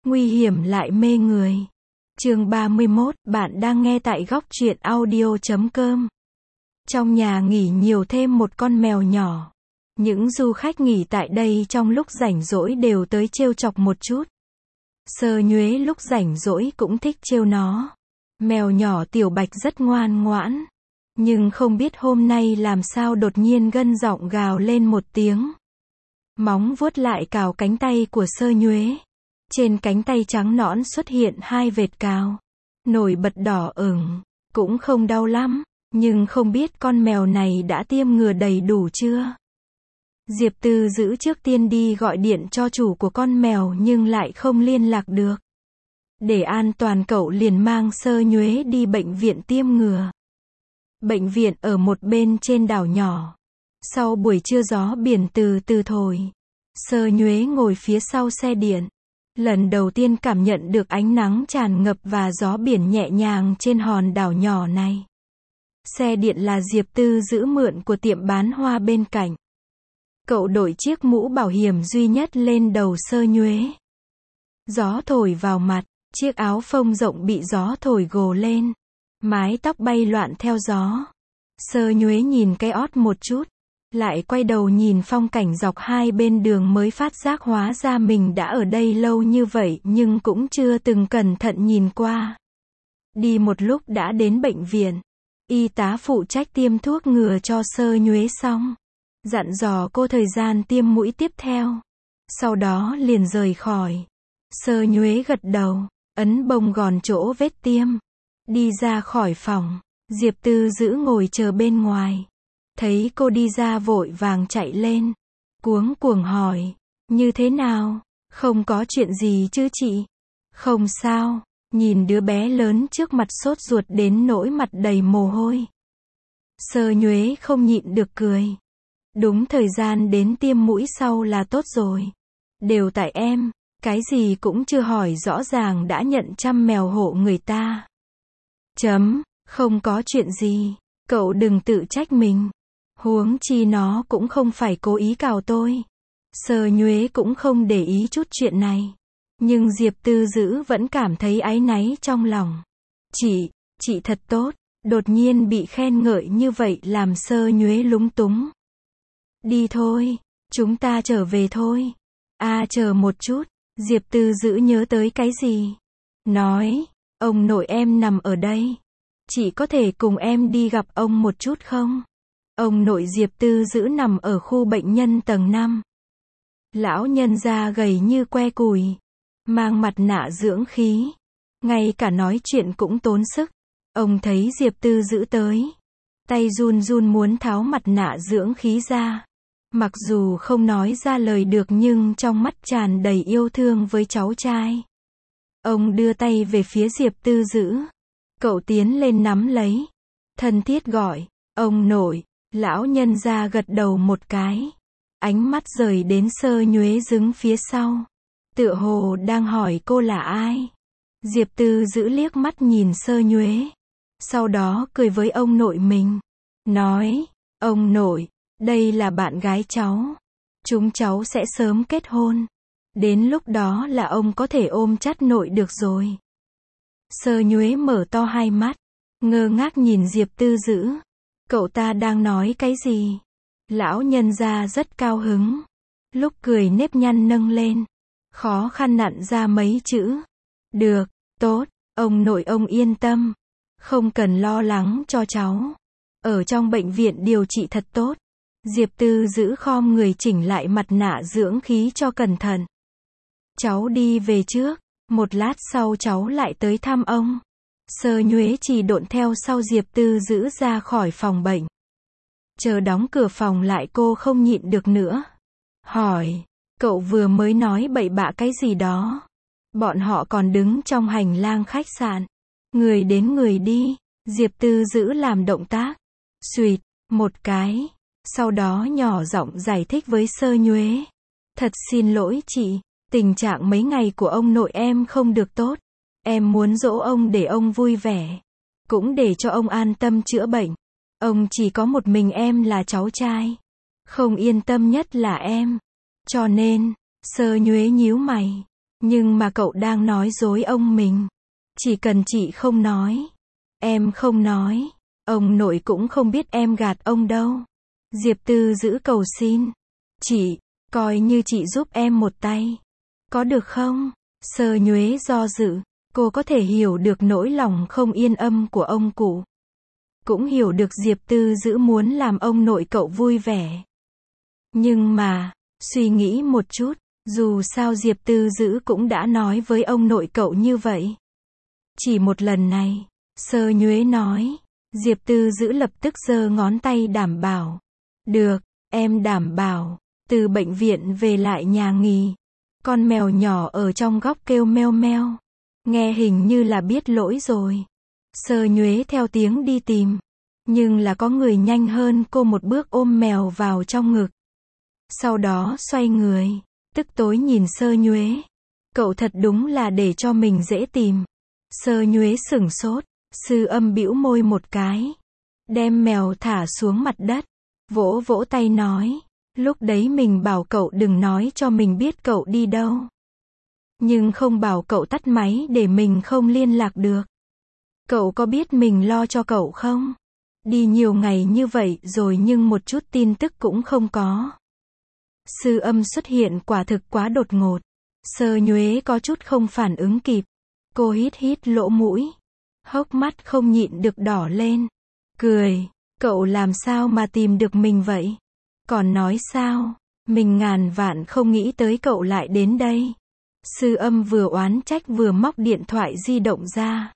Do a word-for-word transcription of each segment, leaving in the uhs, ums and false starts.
nguy hiểm lại mê người. Chương ba mươi mốt, bạn đang nghe tại góc truyện audio chấm com. Trong nhà nghỉ nhiều thêm một con mèo nhỏ. Những du khách nghỉ tại đây trong lúc rảnh rỗi đều tới trêu chọc một chút. Sơ Nhuế lúc rảnh rỗi cũng thích trêu nó. Mèo nhỏ Tiểu Bạch rất ngoan ngoãn. Nhưng không biết hôm nay làm sao đột nhiên gân giọng gào lên một tiếng. Móng vuốt lại cào cánh tay của Sơ Nhuế. Trên cánh tay trắng nõn xuất hiện hai vệt cào. Nổi bật đỏ ửng. Cũng không đau lắm. Nhưng không biết con mèo này đã tiêm ngừa đầy đủ chưa? Diệp Tư Dữ trước tiên đi gọi điện cho chủ của con mèo nhưng lại không liên lạc được. Để an toàn cậu liền mang Sơ Nhuế đi bệnh viện tiêm ngừa. Bệnh viện ở một bên trên đảo nhỏ. Sau buổi trưa gió biển từ từ thổi. Sơ Nhuế ngồi phía sau xe điện. Lần đầu tiên cảm nhận được ánh nắng tràn ngập và gió biển nhẹ nhàng trên hòn đảo nhỏ này. Xe điện là Diệp Tư Dữ mượn của tiệm bán hoa bên cạnh. Cậu đội chiếc mũ bảo hiểm duy nhất lên đầu Sơ Nhuế. Gió thổi vào mặt, chiếc áo phông rộng bị gió thổi gồ lên. Mái tóc bay loạn theo gió. Sơ Nhuế nhìn cái ót một chút, lại quay đầu nhìn phong cảnh dọc hai bên đường mới phát giác hóa ra mình đã ở đây lâu như vậy nhưng cũng chưa từng cẩn thận nhìn qua. Đi một lúc đã đến bệnh viện. Y tá phụ trách tiêm thuốc ngừa cho Sơ Nhuế xong. Dặn dò cô thời gian tiêm mũi tiếp theo. Sau đó liền rời khỏi. Sơ Nhuế gật đầu, ấn bông gòn chỗ vết tiêm. Đi ra khỏi phòng. Diệp Tư Dữ ngồi chờ bên ngoài. Thấy cô đi ra vội vàng chạy lên. Cuống cuồng hỏi. Như thế nào? Không có chuyện gì chứ chị? Không sao. Nhìn đứa bé lớn trước mặt sốt ruột đến nỗi mặt đầy mồ hôi. Sơ Nhuế không nhịn được cười. Đúng thời gian đến tiêm mũi sau là tốt rồi. Đều tại em. Cái gì cũng chưa hỏi rõ ràng đã nhận chăm mèo hộ người ta. Chấm. Không có chuyện gì. Cậu đừng tự trách mình. Huống chi nó cũng không phải cố ý cào tôi. Sơ Nhuế cũng không để ý chút chuyện này. Nhưng Diệp Tư Dữ vẫn cảm thấy áy náy trong lòng. Chị, chị thật tốt. Đột nhiên bị khen ngợi như vậy làm Sơ Nhuế lúng túng. Đi thôi. Chúng ta trở về thôi. À chờ một chút. Diệp Tư Dữ nhớ tới cái gì? Nói. Ông nội em nằm ở đây. Chị có thể cùng em đi gặp ông một chút không? Ông nội Diệp Tư Dữ nằm ở khu bệnh nhân tầng năm. Lão nhân da gầy như que củi. Mang mặt nạ dưỡng khí. Ngay cả nói chuyện cũng tốn sức. Ông thấy Diệp Tư Dữ tới. Tay run run muốn tháo mặt nạ dưỡng khí ra. Mặc dù không nói ra lời được nhưng trong mắt tràn đầy yêu thương với cháu trai. Ông đưa tay về phía Diệp Tư Dữ. Cậu tiến lên nắm lấy. Thân thiết gọi. Ông nội. Lão nhân da gật đầu một cái. Ánh mắt rời đến Sơ Nhuế đứng phía sau. Tựa hồ đang hỏi cô là ai. Diệp Tư Dữ liếc mắt nhìn Sơ Nhuế. Sau đó cười với ông nội mình. Nói. Ông nội. Đây là bạn gái cháu. Chúng cháu sẽ sớm kết hôn. Đến lúc đó là ông có thể ôm chặt nội được rồi. Sơ Nhuế mở to hai mắt. Ngơ ngác nhìn Diệp Tư Dữ. Cậu ta đang nói cái gì? Lão nhân gia rất cao hứng. Lúc cười nếp nhăn nâng lên. Khó khăn nặn ra mấy chữ. Được, tốt, ông nội ông yên tâm. Không cần lo lắng cho cháu. Ở trong bệnh viện điều trị thật tốt. Diệp Tư Dữ khom người chỉnh lại mặt nạ dưỡng khí cho cẩn thận. Cháu đi về trước. Một lát sau cháu lại tới thăm ông. Sơ Nhuế chỉ độn theo sau Diệp Tư Dữ ra khỏi phòng bệnh. Chờ đóng cửa phòng lại cô không nhịn được nữa. Hỏi. Cậu vừa mới nói bậy bạ cái gì đó. Bọn họ còn đứng trong hành lang khách sạn. Người đến người đi. Diệp Tư Dữ làm động tác. Xuyệt. Một cái. Sau đó nhỏ giọng giải thích với Sơ Nhuế. Thật xin lỗi chị. Tình trạng mấy ngày của ông nội em không được tốt. Em muốn dỗ ông để ông vui vẻ. Cũng để cho ông an tâm chữa bệnh. Ông chỉ có một mình em là cháu trai. Không yên tâm nhất là em. Cho nên, Sơ Nhuế nhíu mày. Nhưng mà cậu đang nói dối ông mình. Chỉ cần chị không nói, em không nói, ông nội cũng không biết em gạt ông đâu. Diệp Tư Dữ cầu xin. Chị, coi như chị giúp em một tay. Có được không? Sơ Nhuế do dự. Cô có thể hiểu được nỗi lòng không yên âm của ông cụ. Cũng hiểu được Diệp Tư Dữ muốn làm ông nội cậu vui vẻ. Nhưng mà, suy nghĩ một chút, dù sao Diệp Tư Dữ cũng đã nói với ông nội cậu như vậy. Chỉ một lần này, Sơ Nhuế nói. Diệp Tư Dữ lập tức giơ ngón tay đảm bảo. Được, em đảm bảo. Từ bệnh viện về lại nhà nghỉ, con mèo nhỏ ở trong góc kêu meo meo. Nghe hình như là biết lỗi rồi. Sơ Nhuế theo tiếng đi tìm. Nhưng là có người nhanh hơn cô một bước ôm mèo vào trong ngực. Sau đó xoay người, tức tối nhìn Sơ Nhuế. Cậu thật đúng là để cho mình dễ tìm. Sơ Nhuế sửng sốt, Sư Âm bĩu môi một cái. Đem mèo thả xuống mặt đất. Vỗ vỗ tay nói. Lúc đấy mình bảo cậu đừng nói cho mình biết cậu đi đâu. Nhưng không bảo cậu tắt máy để mình không liên lạc được. Cậu có biết mình lo cho cậu không? Đi nhiều ngày như vậy rồi nhưng một chút tin tức cũng không có. Sư Âm xuất hiện quả thực quá đột ngột. Sơ Nhuế có chút không phản ứng kịp. Cô hít hít lỗ mũi. Hốc mắt không nhịn được đỏ lên. Cười. Cậu làm sao mà tìm được mình vậy? Còn nói sao? Mình ngàn vạn không nghĩ tới cậu lại đến đây. Sư Âm vừa oán trách vừa móc điện thoại di động ra.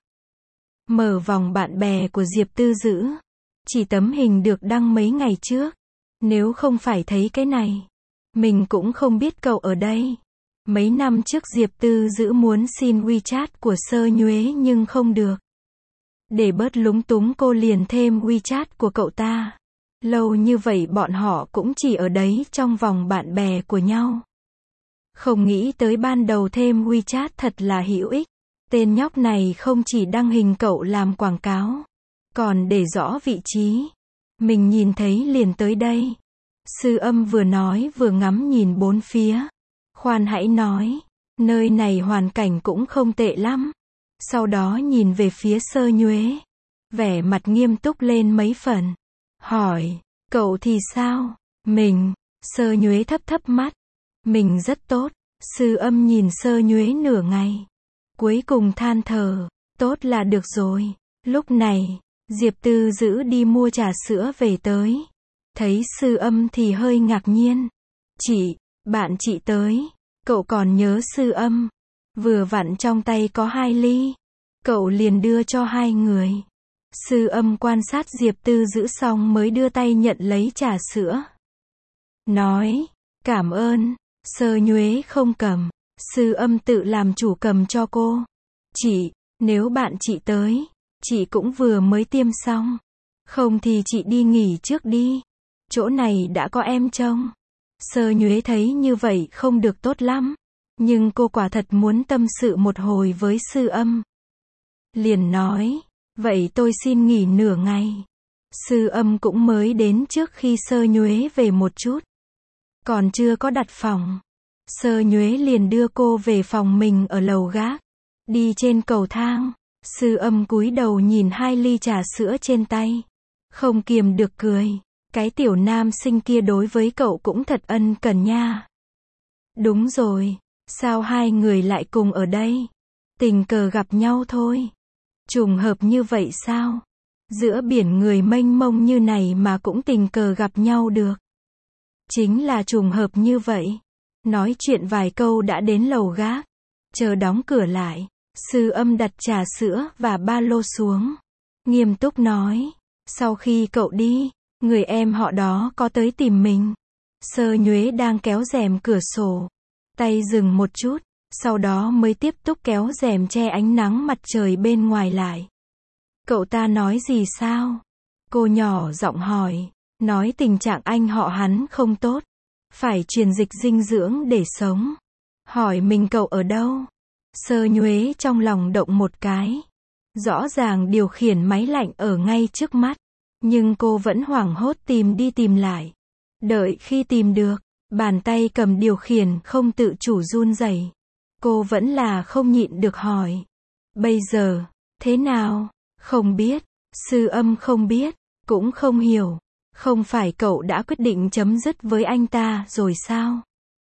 Mở vòng bạn bè của Diệp Tư Dữ. Chỉ tấm hình được đăng mấy ngày trước. Nếu không phải thấy cái này, mình cũng không biết cậu ở đây. Mấy năm trước Diệp Tư Dữ muốn xin WeChat của Sơ Nhuế nhưng không được. Để bớt lúng túng cô liền thêm WeChat của cậu ta. Lâu như vậy bọn họ cũng chỉ ở đấy trong vòng bạn bè của nhau. Không nghĩ tới ban đầu thêm WeChat thật là hữu ích. Tên nhóc này không chỉ đăng hình cậu làm quảng cáo, còn để rõ vị trí. Mình nhìn thấy liền tới đây. Sư Âm vừa nói vừa ngắm nhìn bốn phía. Khoan hãy nói, nơi này hoàn cảnh cũng không tệ lắm. Sau đó nhìn về phía Sơ Nhuế. Vẻ mặt nghiêm túc lên mấy phần. Hỏi, cậu thì sao? Mình, Sơ Nhuế thấp thấp mắt. Mình rất tốt. Sư Âm nhìn Sơ Nhuế nửa ngày. Cuối cùng than thở, tốt là được rồi. Lúc này, Diệp Tư Dữ đi mua trà sữa về tới. Thấy Sư Âm thì hơi ngạc nhiên. Chị, bạn chị tới. Cậu còn nhớ Sư Âm. Vừa vặn trong tay có hai ly. Cậu liền đưa cho hai người. Sư Âm quan sát Diệp Tư Dữ xong mới đưa tay nhận lấy trà sữa. Nói, cảm ơn. Sơ Nhuế không cầm. Sư Âm tự làm chủ cầm cho cô. Chị, nếu bạn chị tới, chị cũng vừa mới tiêm xong. Không thì chị đi nghỉ trước đi. Chỗ này đã có em trông. Sơ Nhuế thấy như vậy không được tốt lắm. Nhưng cô quả thật muốn tâm sự một hồi với Sư Âm. Liền nói, vậy tôi xin nghỉ nửa ngày. Sư Âm cũng mới đến trước khi Sơ Nhuế về một chút. Còn chưa có đặt phòng. Sơ Nhuế liền đưa cô về phòng mình ở lầu gác. Đi trên cầu thang. Sư Âm cúi đầu nhìn hai ly trà sữa trên tay. Không kiềm được cười. Cái tiểu nam sinh kia đối với cậu cũng thật ân cần nha. Đúng rồi. Sao hai người lại cùng ở đây? Tình cờ gặp nhau thôi. Trùng hợp như vậy sao? Giữa biển người mênh mông như này mà cũng tình cờ gặp nhau được. Chính là trùng hợp như vậy. Nói chuyện vài câu đã đến lầu gác. Chờ đóng cửa lại. Sư Âm đặt trà sữa và ba lô xuống. Nghiêm túc nói. Sau khi cậu đi, người em họ đó có tới tìm mình. Sơ Nhuế đang kéo rèm cửa sổ. Tay dừng một chút. Sau đó mới tiếp tục kéo rèm che ánh nắng mặt trời bên ngoài lại. Cậu ta nói gì sao? Cô nhỏ giọng hỏi. Nói tình trạng anh họ hắn không tốt. Phải truyền dịch dinh dưỡng để sống. Hỏi mình cậu ở đâu? Sơ Nhuế trong lòng động một cái. Rõ ràng điều khiển máy lạnh ở ngay trước mắt. Nhưng cô vẫn hoảng hốt tìm đi tìm lại. Đợi khi tìm được, bàn tay cầm điều khiển không tự chủ run rẩy. Cô vẫn là không nhịn được hỏi. Bây giờ, thế nào? Không biết. Sư Âm không biết, cũng không hiểu. Không phải cậu đã quyết định chấm dứt với anh ta rồi sao?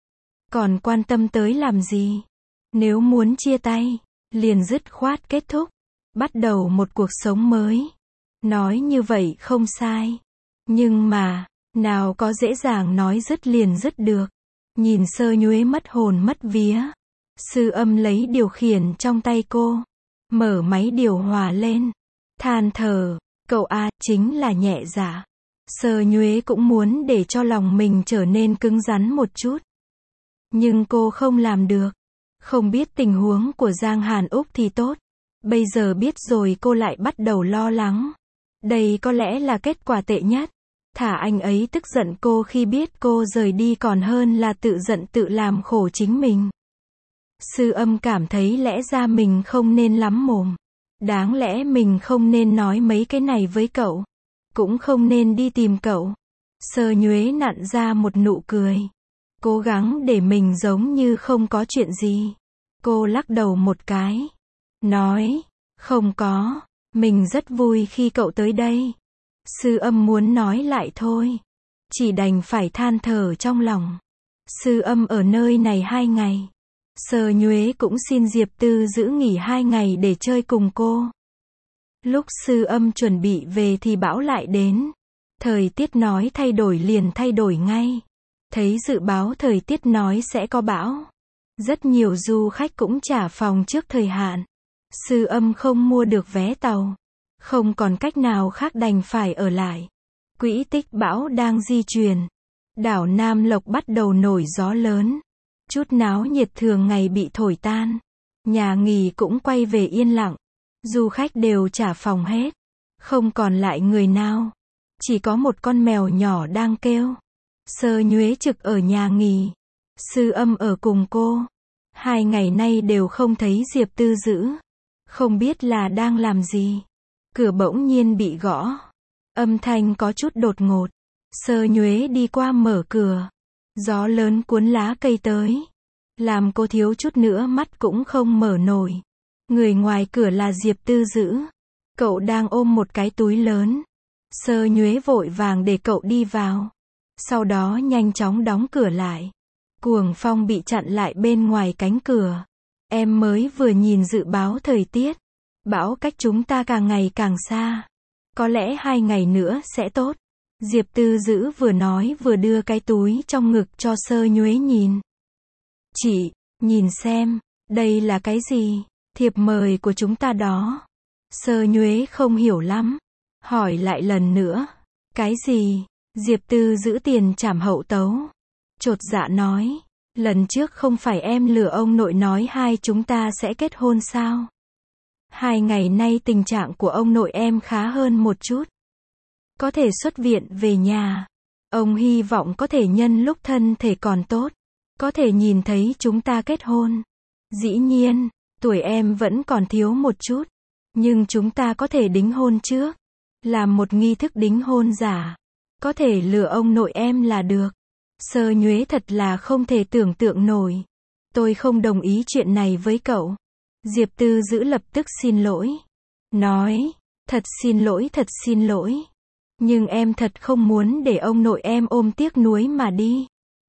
Còn quan tâm tới làm gì? Nếu muốn chia tay, liền dứt khoát kết thúc, bắt đầu một cuộc sống mới. Nói như vậy không sai. Nhưng mà, nào có dễ dàng nói dứt liền dứt được. Nhìn Sơ Nhuế mất hồn mất vía. Sư Âm lấy điều khiển trong tay cô, mở máy điều hòa lên, than thở, cậu A chính là nhẹ dạ. Sơ Nhuế cũng muốn để cho lòng mình trở nên cứng rắn một chút. Nhưng cô không làm được. Không biết tình huống của Giang Hàn Úc thì tốt. Bây giờ biết rồi cô lại bắt đầu lo lắng. Đây có lẽ là kết quả tệ nhất. Thả anh ấy tức giận cô khi biết cô rời đi còn hơn là tự giận tự làm khổ chính mình. Sư Âm cảm thấy lẽ ra mình không nên lắm mồm. Đáng lẽ mình không nên nói mấy cái này với cậu. Cũng không nên đi tìm cậu. Sơ Nhuế nặn ra một nụ cười. Cố gắng để mình giống như không có chuyện gì. Cô lắc đầu một cái. Nói, không có. Mình rất vui khi cậu tới đây. Sư Âm muốn nói lại thôi. Chỉ đành phải than thở trong lòng. Sư Âm ở nơi này hai ngày. Sơ Nhuế cũng xin Diệp Tư giữ nghỉ hai ngày để chơi cùng cô. Lúc Sư Âm chuẩn bị về thì bão lại đến. Thời tiết nói thay đổi liền thay đổi ngay. Thấy dự báo thời tiết nói sẽ có bão. Rất nhiều du khách cũng trả phòng trước thời hạn. Sư Âm không mua được vé tàu. Không còn cách nào khác đành phải ở lại. Quỹ tích bão đang di chuyển. Đảo Nam Lộc bắt đầu nổi gió lớn. Chút náo nhiệt thường ngày bị thổi tan. Nhà nghỉ cũng quay về yên lặng. Du khách đều trả phòng hết. Không còn lại người nào. Chỉ có một con mèo nhỏ đang kêu. Sơ Nhuế trực ở nhà nghỉ. Sư Âm ở cùng cô. Hai ngày nay đều không thấy Diệp Tư giữ. Không biết là đang làm gì. Cửa bỗng nhiên bị gõ. Âm thanh có chút đột ngột. Sơ Nhuế đi qua mở cửa. Gió lớn cuốn lá cây tới. Làm cô thiếu chút nữa mắt cũng không mở nổi. Người ngoài cửa là Diệp Tư giữ. Cậu đang ôm một cái túi lớn. Sơ Nhuế vội vàng để cậu đi vào. Sau đó nhanh chóng đóng cửa lại. Cuồng phong bị chặn lại bên ngoài cánh cửa. Em mới vừa nhìn dự báo thời tiết. Bão cách chúng ta càng ngày càng xa. Có lẽ hai ngày nữa sẽ tốt. Diệp Tư giữ vừa nói vừa đưa cái túi trong ngực cho Sơ Nhuế nhìn. Chị, nhìn xem, đây là cái gì? Thiệp mời của chúng ta đó. Sơ Nhuế không hiểu lắm. Hỏi lại lần nữa. Cái gì? Diệp Tư giữ tiền trảm hậu tấu. Chột dạ nói. Lần trước không phải em lừa ông nội nói hai chúng ta sẽ kết hôn sao? Hai ngày nay tình trạng của ông nội em khá hơn một chút. Có thể xuất viện về nhà. Ông hy vọng có thể nhân lúc thân thể còn tốt. Có thể nhìn thấy chúng ta kết hôn. Dĩ nhiên, tuổi em vẫn còn thiếu một chút. Nhưng chúng ta có thể đính hôn trước. Làm một nghi thức đính hôn giả. Có thể lừa ông nội em là được. Sơ Nhuế thật là không thể tưởng tượng nổi. Tôi không đồng ý chuyện này với cậu. Diệp Tư giữ lập tức xin lỗi. Nói, thật xin lỗi thật xin lỗi. Nhưng em thật không muốn để ông nội em ôm tiếc nuối mà đi.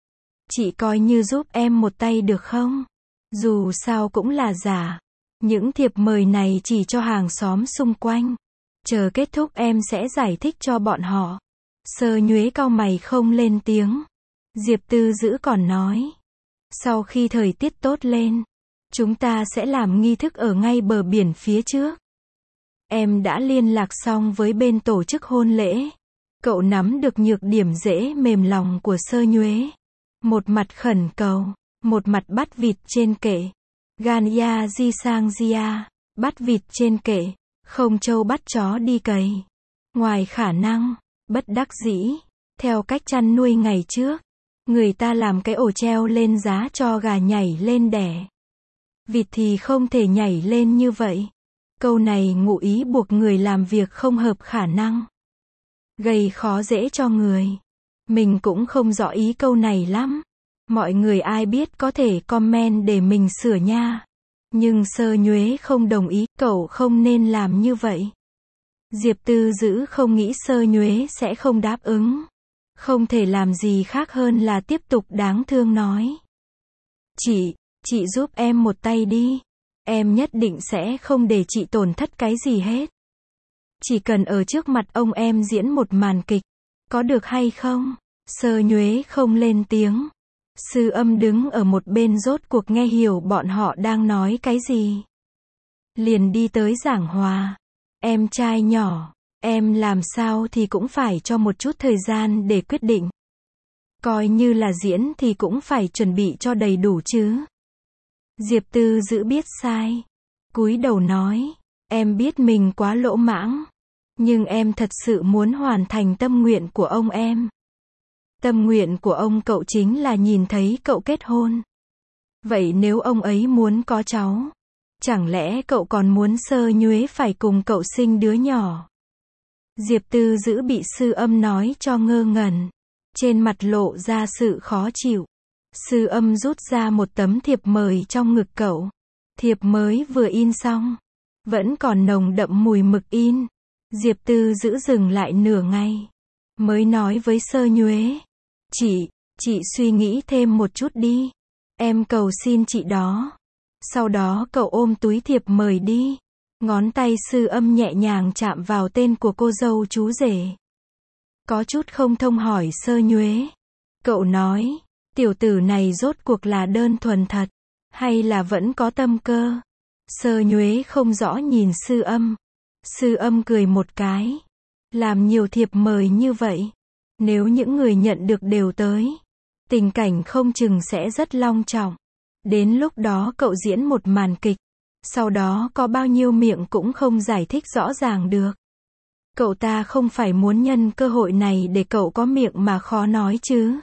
Chị coi như giúp em một tay được không? Dù sao cũng là giả. Những thiệp mời này chỉ cho hàng xóm xung quanh. Chờ kết thúc em sẽ giải thích cho bọn họ. Sơ Nhuế cau mày không lên tiếng. Diệp Tư giữ còn nói. Sau khi thời tiết tốt lên, chúng ta sẽ làm nghi thức ở ngay bờ biển phía trước. Em đã liên lạc xong với bên tổ chức hôn lễ. Cậu nắm được nhược điểm dễ mềm lòng của Sơ Nhuế. Một mặt khẩn cầu, một mặt bắt vịt trên kệ. Gan ya di sang gia, bắt vịt trên kệ, không trâu bắt chó đi cày. Ngoài khả năng, bất đắc dĩ, theo cách chăn nuôi ngày trước, người ta làm cái ổ treo lên giá cho gà nhảy lên đẻ. Vịt thì không thể nhảy lên như vậy. Câu này ngụ ý buộc người làm việc không hợp khả năng. Gây khó dễ cho người. Mình cũng không rõ ý câu này lắm. Mọi người ai biết có thể comment để mình sửa nha. Nhưng Sơ Nhuế không đồng ý, cậu không nên làm như vậy. Diệp Tư Dữ không nghĩ Sơ Nhuế sẽ không đáp ứng. Không thể làm gì khác hơn là tiếp tục đáng thương nói. Chị, chị giúp em một tay đi. Em nhất định sẽ không để chị tổn thất cái gì hết. Chỉ cần ở trước mặt ông em diễn một màn kịch. Có được hay không? Sơ Nhuế không lên tiếng. Sư Âm đứng ở một bên rốt cuộc nghe hiểu bọn họ đang nói cái gì. Liền đi tới giảng hòa. Em trai nhỏ, em làm sao thì cũng phải cho một chút thời gian để quyết định. Coi như là diễn thì cũng phải chuẩn bị cho đầy đủ chứ. Diệp Tư Dữ biết sai. Cúi đầu nói, em biết mình quá lỗ mãng. Nhưng em thật sự muốn hoàn thành tâm nguyện của ông em. Tâm nguyện của ông cậu chính là nhìn thấy cậu kết hôn. Vậy nếu ông ấy muốn có cháu, chẳng lẽ cậu còn muốn Sơ Nhuế phải cùng cậu sinh đứa nhỏ? Diệp Tư Dữ bị Sư Âm nói cho ngơ ngẩn. Trên mặt lộ ra sự khó chịu. Sư Âm rút ra một tấm thiệp mời trong ngực cậu. Thiệp mới vừa in xong. Vẫn còn nồng đậm mùi mực in. Diệp Tư Dữ dừng lại nửa ngày. Mới nói với Sơ Nhuế. Chị, chị suy nghĩ thêm một chút đi. Em cầu xin chị đó. Sau đó cậu ôm túi thiệp mời đi. Ngón tay Sư Âm nhẹ nhàng chạm vào tên của cô dâu chú rể. Có chút không thông hỏi Sơ Nhuế. Cậu nói, tiểu tử này rốt cuộc là đơn thuần thật, hay là vẫn có tâm cơ? Sơ Nhuế không rõ nhìn Sư Âm. Sư Âm cười một cái. Làm nhiều thiệp mời như vậy. Nếu những người nhận được đều tới, tình cảnh không chừng sẽ rất long trọng. Đến lúc đó cậu diễn một màn kịch. Sau đó có bao nhiêu miệng cũng không giải thích rõ ràng được. Cậu ta không phải muốn nhân cơ hội này để cậu có miệng mà khó nói chứ.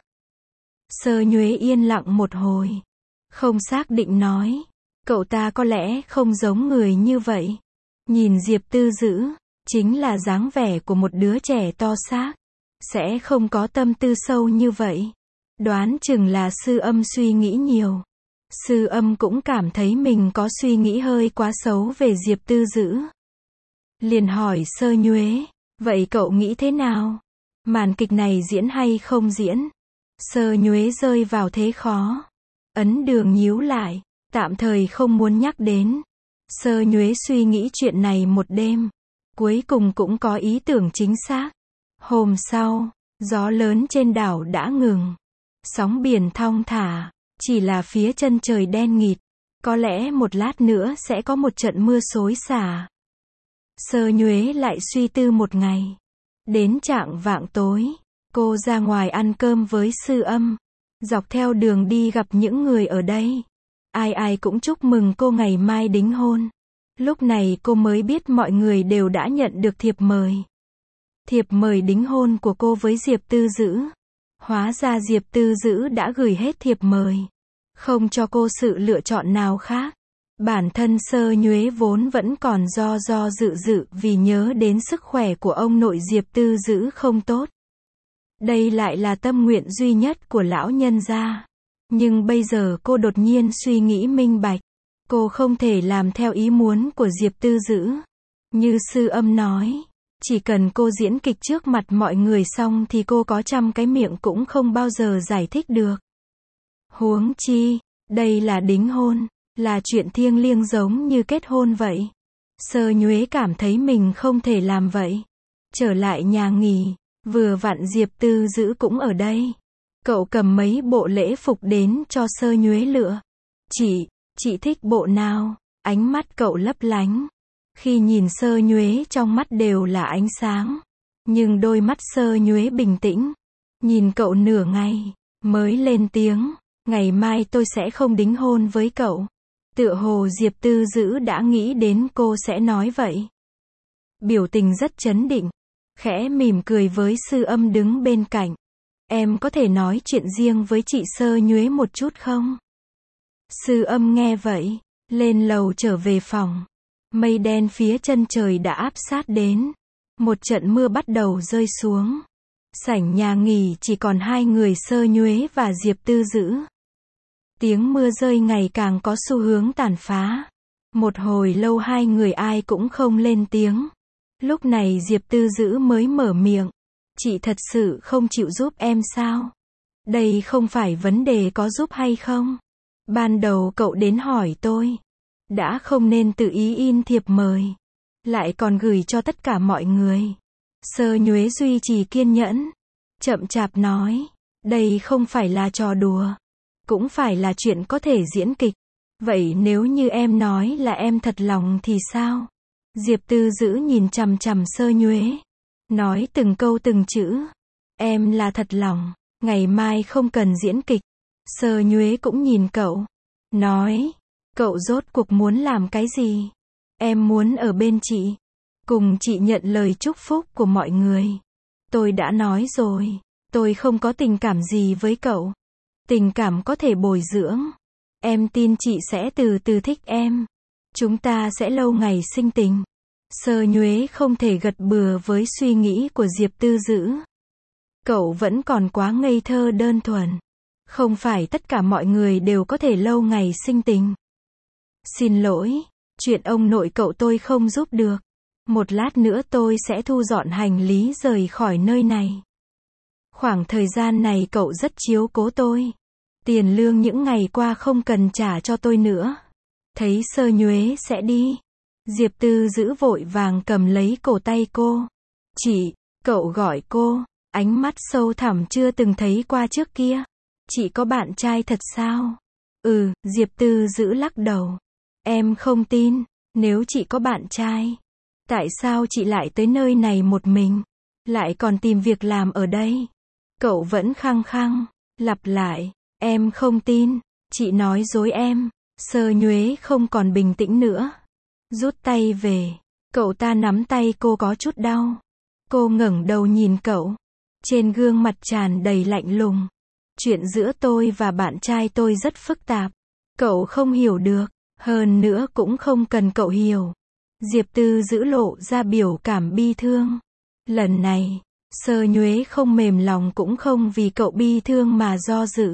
Sơ Nhuế yên lặng một hồi. Không xác định nói. Cậu ta có lẽ không giống người như vậy. Nhìn Diệp Tư Dữ, chính là dáng vẻ của một đứa trẻ to xác. Sẽ không có tâm tư sâu như vậy. Đoán chừng là Sư Âm suy nghĩ nhiều. Sư Âm cũng cảm thấy mình có suy nghĩ hơi quá xấu về Diệp Tư Dữ. Liền hỏi Sơ Nhuế, vậy cậu nghĩ thế nào? Màn kịch này diễn hay không diễn? Sơ Nhuế rơi vào thế khó. Ấn Đường nhíu lại, tạm thời không muốn nhắc đến. Sơ Nhuế suy nghĩ chuyện này một đêm. Cuối cùng cũng có ý tưởng chính xác. Hôm sau, gió lớn trên đảo đã ngừng. Sóng biển thong thả. Chỉ là phía chân trời đen nghịt. Có lẽ một lát nữa sẽ có một trận mưa xối xả. Sơ Nhuế lại suy tư một ngày. Đến chạng vạng tối, cô ra ngoài ăn cơm với Sư Âm. Dọc theo đường đi gặp những người ở đây. Ai ai cũng chúc mừng cô ngày mai đính hôn. Lúc này cô mới biết mọi người đều đã nhận được thiệp mời. Thiệp mời đính hôn của cô với Diệp Tư Dữ. Hóa ra Diệp Tư Dữ đã gửi hết thiệp mời. Không cho cô sự lựa chọn nào khác. Bản thân Sơ Nhuế vốn vẫn còn do do dự dự vì nhớ đến sức khỏe của ông nội Diệp Tư Dữ không tốt. Đây lại là tâm nguyện duy nhất của lão nhân gia. Nhưng bây giờ cô đột nhiên suy nghĩ minh bạch. Cô không thể làm theo ý muốn của Diệp Tư Dữ. Như Sư Âm nói, chỉ cần cô diễn kịch trước mặt mọi người xong thì cô có trăm cái miệng cũng không bao giờ giải thích được. Huống chi, đây là đính hôn, là chuyện thiêng liêng giống như kết hôn vậy. Sơ Nhuế cảm thấy mình không thể làm vậy. Trở lại nhà nghỉ, vừa vặn Diệp Tư Dữ cũng ở đây. Cậu cầm mấy bộ lễ phục đến cho Sơ Nhuế lựa. Chị, chị thích bộ nào? Ánh mắt cậu lấp lánh. Khi nhìn Sơ Nhuế trong mắt đều là ánh sáng. Nhưng đôi mắt Sơ Nhuế bình tĩnh. Nhìn cậu nửa ngày, mới lên tiếng. Ngày mai tôi sẽ không đính hôn với cậu. Tựa hồ Diệp Tư Dữ đã nghĩ đến cô sẽ nói vậy. Biểu tình rất chấn định. Khẽ mỉm cười với Sư Âm đứng bên cạnh. Em có thể nói chuyện riêng với chị Sơ Nhuế một chút không? Sư Âm nghe vậy, lên lầu trở về phòng. Mây đen phía chân trời đã áp sát đến. Một trận mưa bắt đầu rơi xuống. Sảnh nhà nghỉ chỉ còn hai người Sơ Nhuế và Diệp Tư Dữ. Tiếng mưa rơi ngày càng có xu hướng tàn phá. Một hồi lâu hai người ai cũng không lên tiếng. Lúc này Diệp Tư Dữ mới mở miệng. Chị thật sự không chịu giúp em sao? Đây không phải vấn đề có giúp hay không. Ban đầu cậu đến hỏi tôi. Đã không nên tự ý in thiệp mời. Lại còn gửi cho tất cả mọi người. Sơ Nhuế duy trì kiên nhẫn. Chậm chạp nói. Đây không phải là trò đùa. Cũng phải là chuyện có thể diễn kịch. Vậy nếu như em nói là em thật lòng thì sao? Diệp Tư Dữ nhìn chằm chằm Sơ Nhuế. Nói từng câu từng chữ. Em là thật lòng. Ngày mai không cần diễn kịch. Sơ Nhuế cũng nhìn cậu. Nói. Cậu rốt cuộc muốn làm cái gì? Em muốn ở bên chị. Cùng chị nhận lời chúc phúc của mọi người. Tôi đã nói rồi. Tôi không có tình cảm gì với cậu. Tình cảm có thể bồi dưỡng. Em tin chị sẽ từ từ thích em. Chúng ta sẽ lâu ngày sinh tình. Sơ Nhuế không thể gật bừa với suy nghĩ của Diệp Tư Dữ. Cậu vẫn còn quá ngây thơ đơn thuần. Không phải tất cả mọi người đều có thể lâu ngày sinh tình. Xin lỗi, chuyện ông nội cậu tôi không giúp được. Một lát nữa tôi sẽ thu dọn hành lý rời khỏi nơi này. Khoảng thời gian này cậu rất chiếu cố tôi. Tiền lương những ngày qua không cần trả cho tôi nữa. Thấy Sơ Nhuế sẽ đi. Diệp Tư Dữ vội vàng cầm lấy cổ tay cô. Chị, cậu gọi cô, ánh mắt sâu thẳm chưa từng thấy qua trước kia. Chị có bạn trai thật sao? Ừ, Diệp Tư Dữ lắc đầu. Em không tin, nếu chị có bạn trai. Tại sao chị lại tới nơi này một mình? Lại còn tìm việc làm ở đây? Cậu vẫn khăng khăng, lặp lại. Em không tin, chị nói dối em. Sơ Nhuế không còn bình tĩnh nữa. Rút tay về. Cậu ta nắm tay cô có chút đau. Cô ngẩng đầu nhìn cậu. Trên gương mặt tràn đầy lạnh lùng. Chuyện giữa tôi và bạn trai tôi rất phức tạp. Cậu không hiểu được. Hơn nữa cũng không cần cậu hiểu. Diệp Tư Dữ lộ ra biểu cảm bi thương. Lần này, Sơ Nhuế không mềm lòng cũng không vì cậu bi thương mà do dự.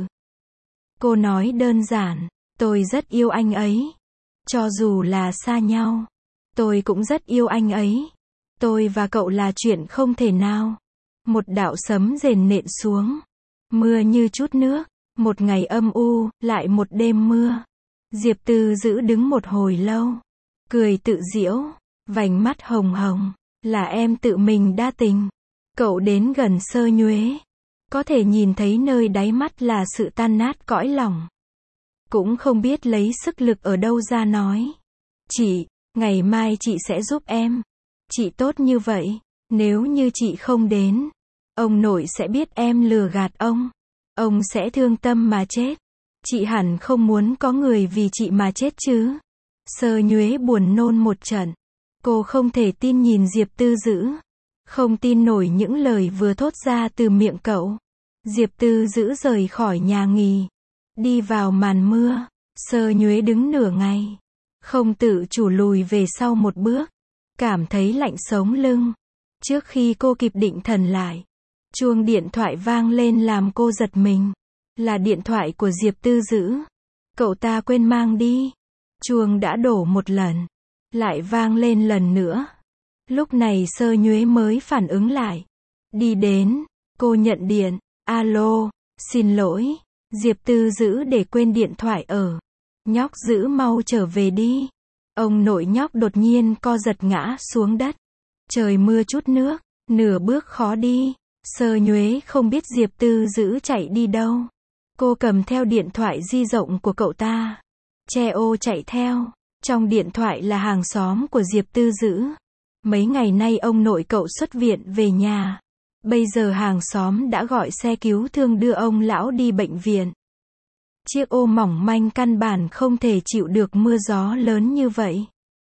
Cô nói đơn giản, tôi rất yêu anh ấy. Cho dù là xa nhau, tôi cũng rất yêu anh ấy. Tôi và cậu là chuyện không thể nào. Một đạo sấm rền nện xuống. Mưa như chút nước. Một ngày âm u, lại một đêm mưa. Diệp Tư Dữ đứng một hồi lâu. Cười tự giễu. Vành mắt hồng hồng. Là em tự mình đa tình. Cậu đến gần Sơ Nhuế. Có thể nhìn thấy nơi đáy mắt là sự tan nát cõi lòng. Cũng không biết lấy sức lực ở đâu ra nói. Chị, ngày mai chị sẽ giúp em. Chị tốt như vậy. Nếu như chị không đến, ông nội sẽ biết em lừa gạt ông. Ông sẽ thương tâm mà chết. Chị hẳn không muốn có người vì chị mà chết chứ. Sơ Nhuế buồn nôn một trận. Cô không thể tin nhìn Diệp Tư Dữ. Không tin nổi những lời vừa thốt ra từ miệng cậu. Diệp Tư Dữ rời khỏi nhà nghỉ. Đi vào màn mưa. Sơ Nhuế đứng nửa ngày. Không tự chủ lùi về sau một bước. Cảm thấy lạnh sống lưng. Trước khi cô kịp định thần lại, chuông điện thoại vang lên làm cô giật mình. Là điện thoại của Diệp Tư Dữ. Cậu ta quên mang đi. Chuông đã đổ một lần. Lại vang lên lần nữa. Lúc này Sơ Nhuế mới phản ứng lại. Đi đến. Cô nhận điện. Alo, xin lỗi. Diệp Tư Dữ để quên điện thoại ở. Nhóc Dữ mau trở về đi. Ông nội nhóc đột nhiên co giật ngã xuống đất. Trời mưa chút nước. Nửa bước khó đi. Sơ Nhuế không biết Diệp Tư Dữ chạy đi đâu. Cô cầm theo điện thoại di động của cậu ta. Che ô chạy theo. Trong điện thoại là hàng xóm của Diệp Tư Dữ. Mấy ngày nay ông nội cậu xuất viện về nhà. Bây giờ hàng xóm đã gọi xe cứu thương đưa ông lão đi bệnh viện. Chiếc ô mỏng manh căn bản không thể chịu được mưa gió lớn như vậy.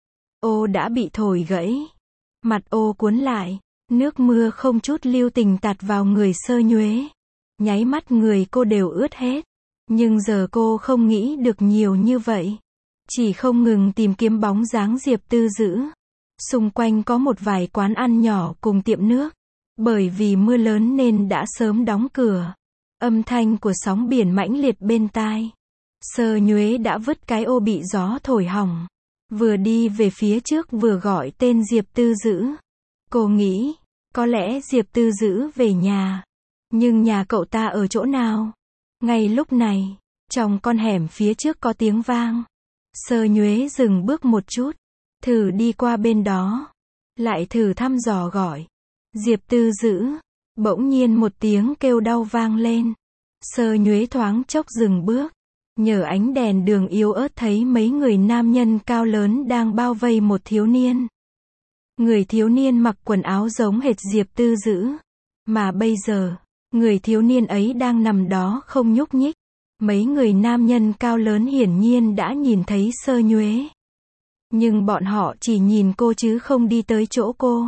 Ô đã bị thổi gãy. Mặt ô cuốn lại. Nước mưa không chút lưu tình tạt vào người Sơ Nhuế. Nháy mắt người cô đều ướt hết. Nhưng giờ cô không nghĩ được nhiều như vậy. Chỉ không ngừng tìm kiếm bóng dáng Diệp Tư Dữ. Xung quanh có một vài quán ăn nhỏ cùng tiệm nước. Bởi vì mưa lớn nên đã sớm đóng cửa. Âm thanh của sóng biển mãnh liệt bên tai. Sơ Nhuế đã vứt cái ô bị gió thổi hỏng. Vừa đi về phía trước vừa gọi tên Diệp Tư Dữ. Cô nghĩ, có lẽ Diệp Tư Dữ về nhà. Nhưng nhà cậu ta ở chỗ nào? Ngay lúc này, trong con hẻm phía trước có tiếng vang. Sơ Nhuế dừng bước một chút, thử đi qua bên đó. Lại thử thăm dò gọi. Diệp Tư Dữ. Bỗng nhiên một tiếng kêu đau vang lên. Sơ Nhuế thoáng chốc dừng bước. Nhờ ánh đèn đường yếu ớt thấy mấy người nam nhân cao lớn đang bao vây một thiếu niên. Người thiếu niên mặc quần áo giống hệt Diệp Tư Dữ. Mà bây giờ, người thiếu niên ấy đang nằm đó không nhúc nhích. Mấy người nam nhân cao lớn hiển nhiên đã nhìn thấy Sơ Nhuế. Nhưng bọn họ chỉ nhìn cô chứ không đi tới chỗ cô.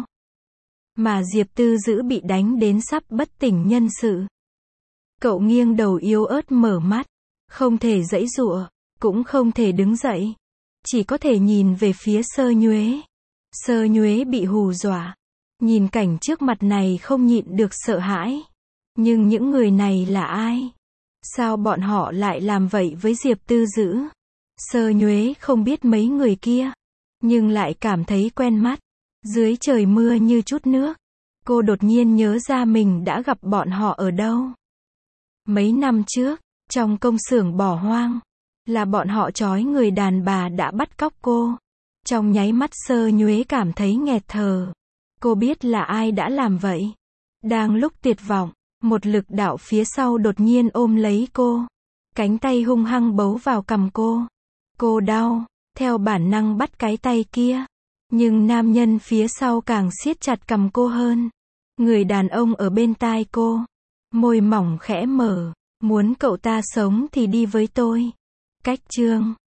Mà Diệp Tư Dữ bị đánh đến sắp bất tỉnh nhân sự. Cậu nghiêng đầu yếu ớt mở mắt. Không thể giãy giụa, cũng không thể đứng dậy. Chỉ có thể nhìn về phía Sơ Nhuế. Sơ Nhuế bị hù dọa. Nhìn cảnh trước mặt này không nhịn được sợ hãi. Nhưng những người này là ai? Sao bọn họ lại làm vậy với Diệp Tư Dữ? Sơ Nhuế không biết mấy người kia. Nhưng lại cảm thấy quen mắt. Dưới trời mưa như chút nước. Cô đột nhiên nhớ ra mình đã gặp bọn họ ở đâu. Mấy năm trước, trong công xưởng bỏ hoang, là bọn họ trói người đàn bà đã bắt cóc cô. Trong nháy mắt Sơ Nhuế cảm thấy nghẹt thở. Cô biết là ai đã làm vậy. Đang lúc tuyệt vọng, một lực đạo phía sau đột nhiên ôm lấy cô. Cánh tay hung hăng bấu vào cằm cô. Cô đau, theo bản năng bắt cái tay kia. Nhưng nam nhân phía sau càng siết chặt cằm cô hơn. Người đàn ông ở bên tai cô. Môi mỏng khẽ mở. Muốn cậu ta sống thì đi với tôi. Cách chương